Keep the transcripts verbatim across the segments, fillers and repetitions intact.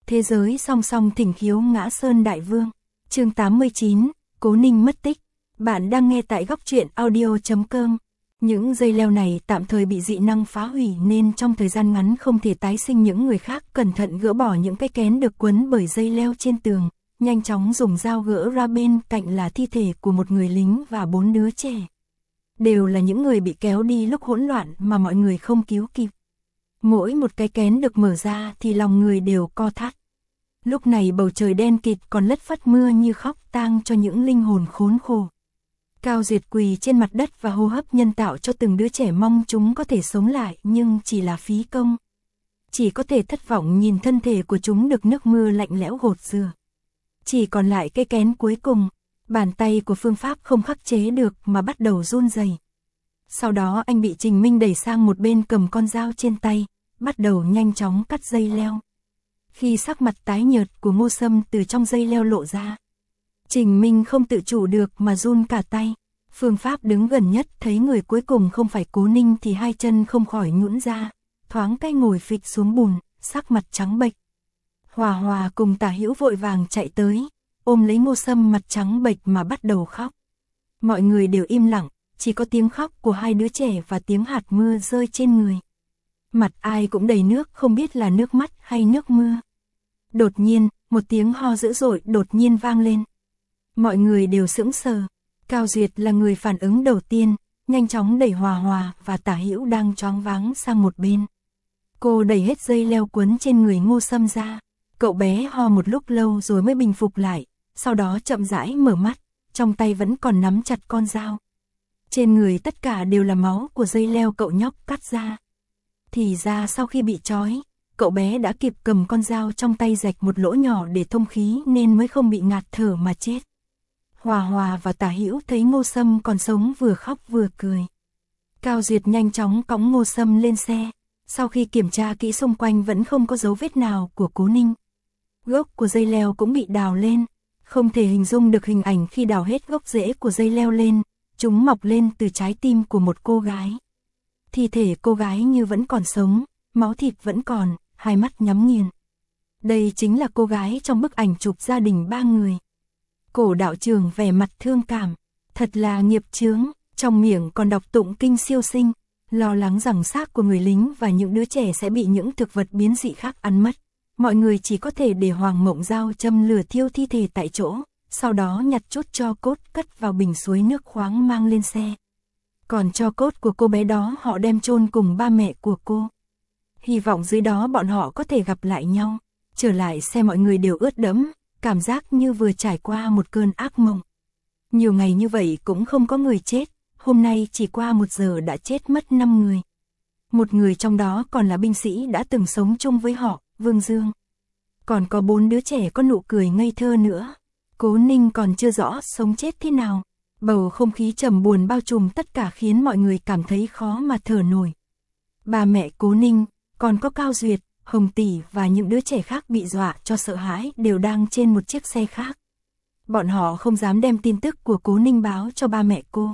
Thế giới song song thỉnh khiếu ngã sơn đại vương. Chương tám mươi chín, Cố Ninh mất tích. Bạn đang nghe tại góc truyện audio chấm com. Những dây leo này tạm thời bị dị năng phá hủy nên trong thời gian ngắn không thể tái sinh. Những người khác cẩn thận gỡ bỏ những cái kén được quấn bởi dây leo trên tường, nhanh chóng dùng dao gỡ ra. Bên cạnh là thi thể của một người lính và bốn đứa trẻ. Đều là những người bị kéo đi lúc hỗn loạn mà mọi người không cứu kịp. Mỗi một cái kén được mở ra thì lòng người đều co thắt. Lúc này bầu trời đen kịt còn lất phất mưa như khóc tang cho những linh hồn khốn khổ. Cao Duyệt quỳ trên mặt đất và hô hấp nhân tạo cho từng đứa trẻ, mong chúng có thể sống lại, nhưng chỉ là phí công. Chỉ có thể thất vọng nhìn thân thể của chúng được nước mưa lạnh lẽo gột rửa. Chỉ còn lại cái kén cuối cùng, bàn tay của Phương Pháp không khắc chế được mà bắt đầu run rẩy. Sau đó anh bị Trình Minh đẩy sang một bên, cầm con dao trên tay, bắt đầu nhanh chóng cắt dây leo. Khi sắc mặt tái nhợt của Ngô Sâm từ trong dây leo lộ ra, Trình Minh không tự chủ được mà run cả tay. Phương Pháp đứng gần nhất thấy người cuối cùng không phải Cố Ninh thì hai chân không khỏi nhũn ra, thoáng cái ngồi phịch xuống bùn, sắc mặt trắng bệch. Hòa Hòa cùng Tả Hữu vội vàng chạy tới, ôm lấy Ngô Sâm mặt trắng bệch mà bắt đầu khóc. Mọi người đều im lặng, chỉ có tiếng khóc của hai đứa trẻ và tiếng hạt mưa rơi trên người. Mặt ai cũng đầy nước, không biết là nước mắt hay nước mưa. Đột nhiên, một tiếng ho dữ dội đột nhiên vang lên. Mọi người đều sững sờ. Cao Duyệt là người phản ứng đầu tiên, nhanh chóng đẩy Hòa Hòa và Tả Hữu đang choáng váng sang một bên. Cô đẩy hết dây leo quấn trên người Ngô Sâm ra. Cậu bé ho một lúc lâu rồi mới bình phục lại, sau đó chậm rãi mở mắt, trong tay vẫn còn nắm chặt con dao. Trên người tất cả đều là máu của dây leo cậu nhóc cắt ra. Thì ra sau khi bị trói, cậu bé đã kịp cầm con dao trong tay rạch một lỗ nhỏ để thông khí nên mới không bị ngạt thở mà chết. Hòa Hòa và Tả Hữu thấy Ngô Sâm còn sống vừa khóc vừa cười. Cao Duyệt nhanh chóng cõng Ngô Sâm lên xe. Sau khi kiểm tra kỹ xung quanh vẫn không có dấu vết nào của Cố Ninh. Gốc của dây leo cũng bị đào lên. Không thể hình dung được hình ảnh khi đào hết gốc rễ của dây leo lên, chúng mọc lên từ trái tim của một cô gái. Thi thể cô gái như vẫn còn sống, máu thịt vẫn còn, hai mắt nhắm nghiền. Đây chính là cô gái trong bức ảnh chụp gia đình ba người. Cổ đạo trưởng vẻ mặt thương cảm, thật là nghiệp chướng, trong miệng còn đọc tụng kinh siêu sinh, lo lắng rằng xác của người lính và những đứa trẻ sẽ bị những thực vật biến dị khác ăn mất. Mọi người chỉ có thể để Hoàng Mộng Giao châm lửa thiêu thi thể tại chỗ, sau đó nhặt chút tro cốt cất vào bình suối nước khoáng mang lên xe. Còn tro cốt của cô bé đó họ đem chôn cùng ba mẹ của cô. Hy vọng dưới đó bọn họ có thể gặp lại nhau. Trở lại xe mọi người đều ướt đẫm, cảm giác như vừa trải qua một cơn ác mộng. Nhiều ngày như vậy cũng không có người chết, hôm nay chỉ qua một giờ đã chết mất năm người. Một người trong đó còn là binh sĩ đã từng sống chung với họ, Vương Dương. Còn có bốn đứa trẻ có nụ cười ngây thơ nữa. Cố Ninh còn chưa rõ sống chết thế nào. Bầu không khí trầm buồn bao trùm tất cả khiến mọi người cảm thấy khó mà thở nổi. Ba mẹ Cố Ninh, còn có Cao Duyệt, Hồng Tỷ và những đứa trẻ khác bị dọa cho sợ hãi đều đang trên một chiếc xe khác. Bọn họ không dám đem tin tức của Cố Ninh báo cho ba mẹ cô.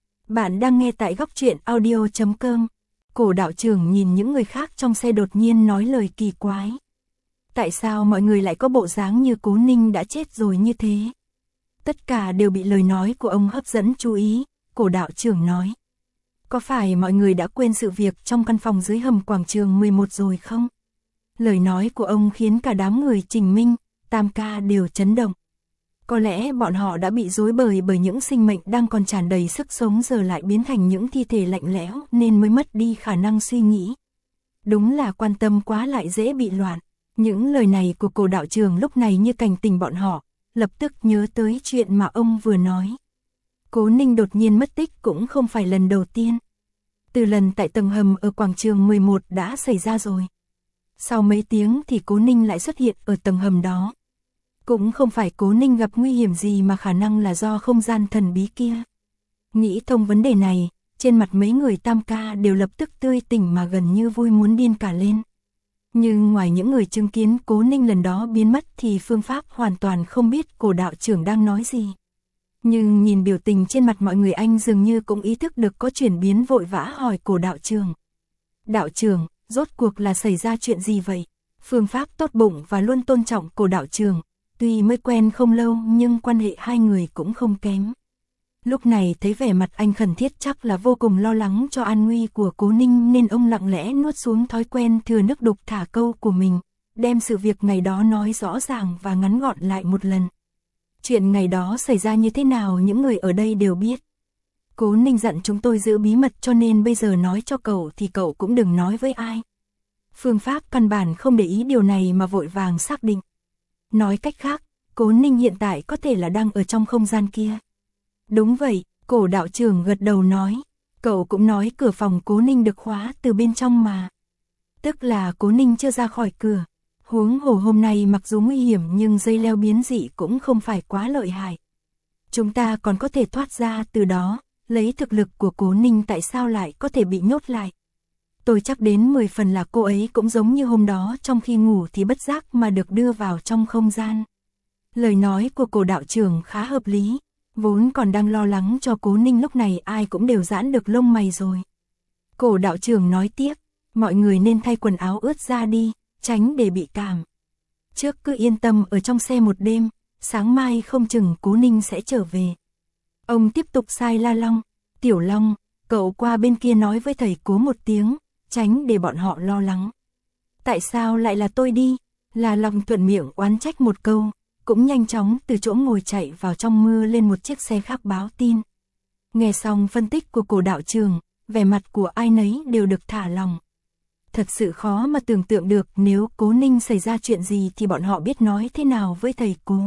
Bạn đang nghe tại góc truyện audio chấm com. Cổ đạo trưởng nhìn những người khác trong xe đột nhiên nói lời kỳ quái. Tại sao mọi người lại có bộ dáng như Cố Ninh đã chết rồi như thế? Tất cả đều bị lời nói của ông hấp dẫn chú ý. Cổ đạo trưởng nói. Có phải mọi người đã quên sự việc trong căn phòng dưới hầm quảng trường mười một rồi không? Lời nói của ông khiến cả đám người Trình Minh, Tam Ca đều chấn động. Có lẽ bọn họ đã bị rối bời bởi những sinh mệnh đang còn tràn đầy sức sống giờ lại biến thành những thi thể lạnh lẽo nên mới mất đi khả năng suy nghĩ. Đúng là quan tâm quá lại dễ bị loạn. Những lời này của cổ đạo trưởng lúc này như cảnh tỉnh bọn họ, lập tức nhớ tới chuyện mà ông vừa nói. Cố Ninh đột nhiên mất tích cũng không phải lần đầu tiên. Từ lần tại tầng hầm ở quảng trường mười một đã xảy ra rồi. Sau mấy tiếng thì Cố Ninh lại xuất hiện ở tầng hầm đó. Cũng không phải Cố Ninh gặp nguy hiểm gì mà khả năng là do không gian thần bí kia. Nghĩ thông vấn đề này, trên mặt mấy người Tam Ca đều lập tức tươi tỉnh mà gần như vui muốn điên cả lên. Nhưng ngoài những người chứng kiến Cố Ninh lần đó biến mất thì Phương Pháp hoàn toàn không biết cổ đạo trưởng đang nói gì. Nhưng nhìn biểu tình trên mặt mọi người anh dường như cũng ý thức được có chuyển biến, vội vã hỏi cổ đạo trưởng. Đạo trưởng, rốt cuộc là xảy ra chuyện gì vậy? Phương Pháp tốt bụng và luôn tôn trọng Cổ đạo trưởng, tuy mới quen không lâu nhưng quan hệ hai người cũng không kém. Lúc này thấy vẻ mặt anh khẩn thiết chắc là vô cùng lo lắng cho an nguy của Cố Ninh nên ông lặng lẽ nuốt xuống thói quen thừa nước đục thả câu của mình, đem sự việc ngày đó nói rõ ràng và ngắn gọn lại một lần. Chuyện ngày đó xảy ra như thế nào những người ở đây đều biết. Cố Ninh dặn chúng tôi giữ bí mật cho nên bây giờ nói cho cậu thì cậu cũng đừng nói với ai. Phương Pháp căn bản không để ý điều này mà vội vàng xác định. Nói cách khác, Cố Ninh hiện tại có thể là đang ở trong không gian kia. Đúng vậy, Cổ đạo trưởng gật đầu nói. Cậu cũng nói cửa phòng Cố Ninh được khóa từ bên trong mà. Tức là Cố Ninh chưa ra khỏi cửa. Huống hồ hôm nay mặc dù nguy hiểm nhưng dây leo biến dị cũng không phải quá lợi hại. Chúng ta còn có thể thoát ra từ đó, lấy thực lực của Cố Ninh tại sao lại có thể bị nhốt lại. Tôi chắc đến mười phần là cô ấy cũng giống như hôm đó trong khi ngủ thì bất giác mà được đưa vào trong không gian. Lời nói của Cổ đạo trưởng khá hợp lý, vốn còn đang lo lắng cho Cố Ninh lúc này ai cũng đều giãn được lông mày rồi. Cổ đạo trưởng nói tiếp, mọi người nên thay quần áo ướt ra đi, tránh để bị cảm. Trước cứ yên tâm ở trong xe một đêm, sáng mai không chừng Cố Ninh sẽ trở về. Ông tiếp tục sai La Long, Tiểu Long, cậu qua bên kia nói với thầy Cố một tiếng, tránh để bọn họ lo lắng. Tại sao lại là tôi đi? La Long thuận miệng oán trách một câu, cũng nhanh chóng từ chỗ ngồi chạy vào trong mưa lên một chiếc xe khác báo tin. Nghe xong phân tích của Cổ đạo trưởng, vẻ mặt của ai nấy đều được thả lòng. Thật sự khó mà tưởng tượng được nếu Cố Ninh xảy ra chuyện gì thì bọn họ biết nói thế nào với thầy Cố.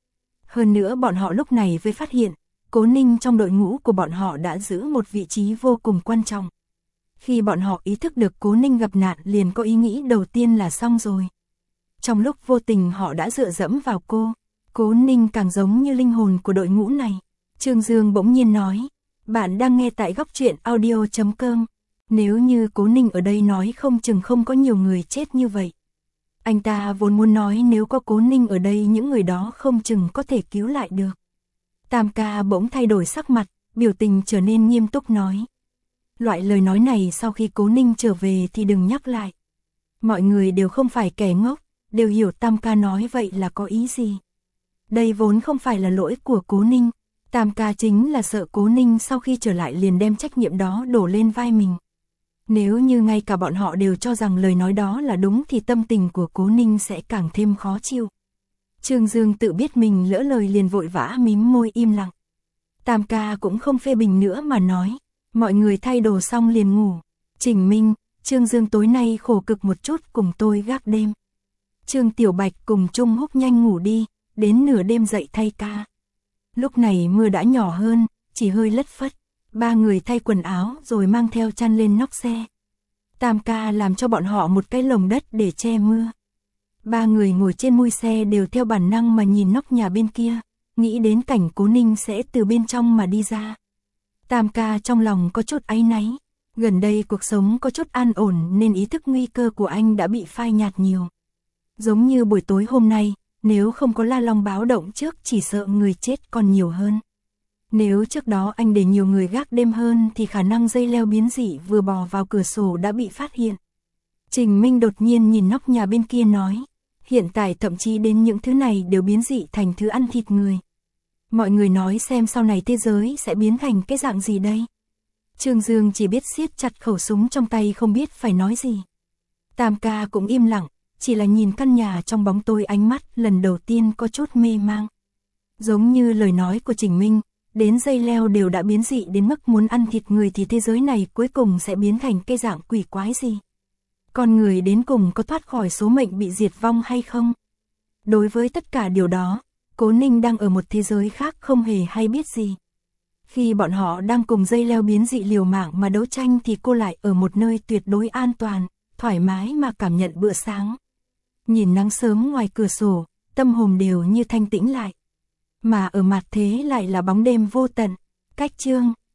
Hơn nữa bọn họ lúc này mới phát hiện, Cố Ninh trong đội ngũ của bọn họ đã giữ một vị trí vô cùng quan trọng. Khi bọn họ ý thức được Cố Ninh gặp nạn liền có ý nghĩ đầu tiên là xong rồi. Trong lúc vô tình họ đã dựa dẫm vào cô, Cố Ninh càng giống như linh hồn của đội ngũ này. Trương Dương bỗng nhiên nói, bạn đang nghe tại góc truyện audio chấm com. Nếu như Cố Ninh ở đây nói không chừng không có nhiều người chết như vậy. Anh ta vốn muốn nói nếu có Cố Ninh ở đây những người đó không chừng có thể cứu lại được. Tam ca bỗng thay đổi sắc mặt, biểu tình trở nên nghiêm túc nói. Loại lời nói này sau khi Cố Ninh trở về thì đừng nhắc lại. Mọi người đều không phải kẻ ngốc, đều hiểu Tam ca nói vậy là có ý gì. Đây vốn không phải là lỗi của Cố Ninh, Tam ca chính là sợ Cố Ninh sau khi trở lại liền đem trách nhiệm đó đổ lên vai mình. Nếu như ngay cả bọn họ đều cho rằng lời nói đó là đúng thì tâm tình của Cố Ninh sẽ càng thêm khó chịu. Trương Dương tự biết mình lỡ lời liền vội vã mím môi im lặng. Tam ca cũng không phê bình nữa mà nói, mọi người thay đồ xong liền ngủ. Trình Minh, Trương Dương tối nay khổ cực một chút cùng tôi gác đêm. Trương Tiểu Bạch cùng Trung Húc nhanh ngủ đi, đến nửa đêm dậy thay ca. Lúc này mưa đã nhỏ hơn, chỉ hơi lất phất. Ba người thay quần áo rồi mang theo chăn lên nóc xe. Tam ca làm cho bọn họ một cái lồng đất để che mưa. Ba người ngồi trên mui xe đều theo bản năng mà nhìn nóc nhà bên kia, nghĩ đến cảnh Cố Ninh sẽ từ bên trong mà đi ra. Tam ca trong lòng có chút áy náy, gần đây cuộc sống có chút an ổn nên ý thức nguy cơ của anh đã bị phai nhạt nhiều. Giống như buổi tối hôm nay, nếu không có La Long báo động trước chỉ sợ người chết còn nhiều hơn. Nếu trước đó anh để nhiều người gác đêm hơn thì khả năng dây leo biến dị vừa bò vào cửa sổ đã bị phát hiện. Trình Minh đột nhiên nhìn nóc nhà bên kia nói, hiện tại thậm chí đến những thứ này đều biến dị thành thứ ăn thịt người. Mọi người nói xem sau này thế giới sẽ biến thành cái dạng gì đây? Trương Dương chỉ biết siết chặt khẩu súng trong tay không biết phải nói gì. Tam ca cũng im lặng, chỉ là nhìn căn nhà trong bóng tối ánh mắt lần đầu tiên có chút mê mang. Giống như lời nói của Trình Minh, đến dây leo đều đã biến dị đến mức muốn ăn thịt người thì thế giới này cuối cùng sẽ biến thành cái dạng quỷ quái gì? Con người đến cùng có thoát khỏi số mệnh bị diệt vong hay không? Đối với tất cả điều đó, Cố Ninh đang ở một thế giới khác không hề hay biết gì. Khi bọn họ đang cùng dây leo biến dị liều mạng mà đấu tranh thì cô lại ở một nơi tuyệt đối an toàn, thoải mái mà cảm nhận bữa sáng. Nhìn nắng sớm ngoài cửa sổ, tâm hồn đều như thanh tĩnh lại. Mà ở mặt thế lại là bóng đêm vô tận. Cách chương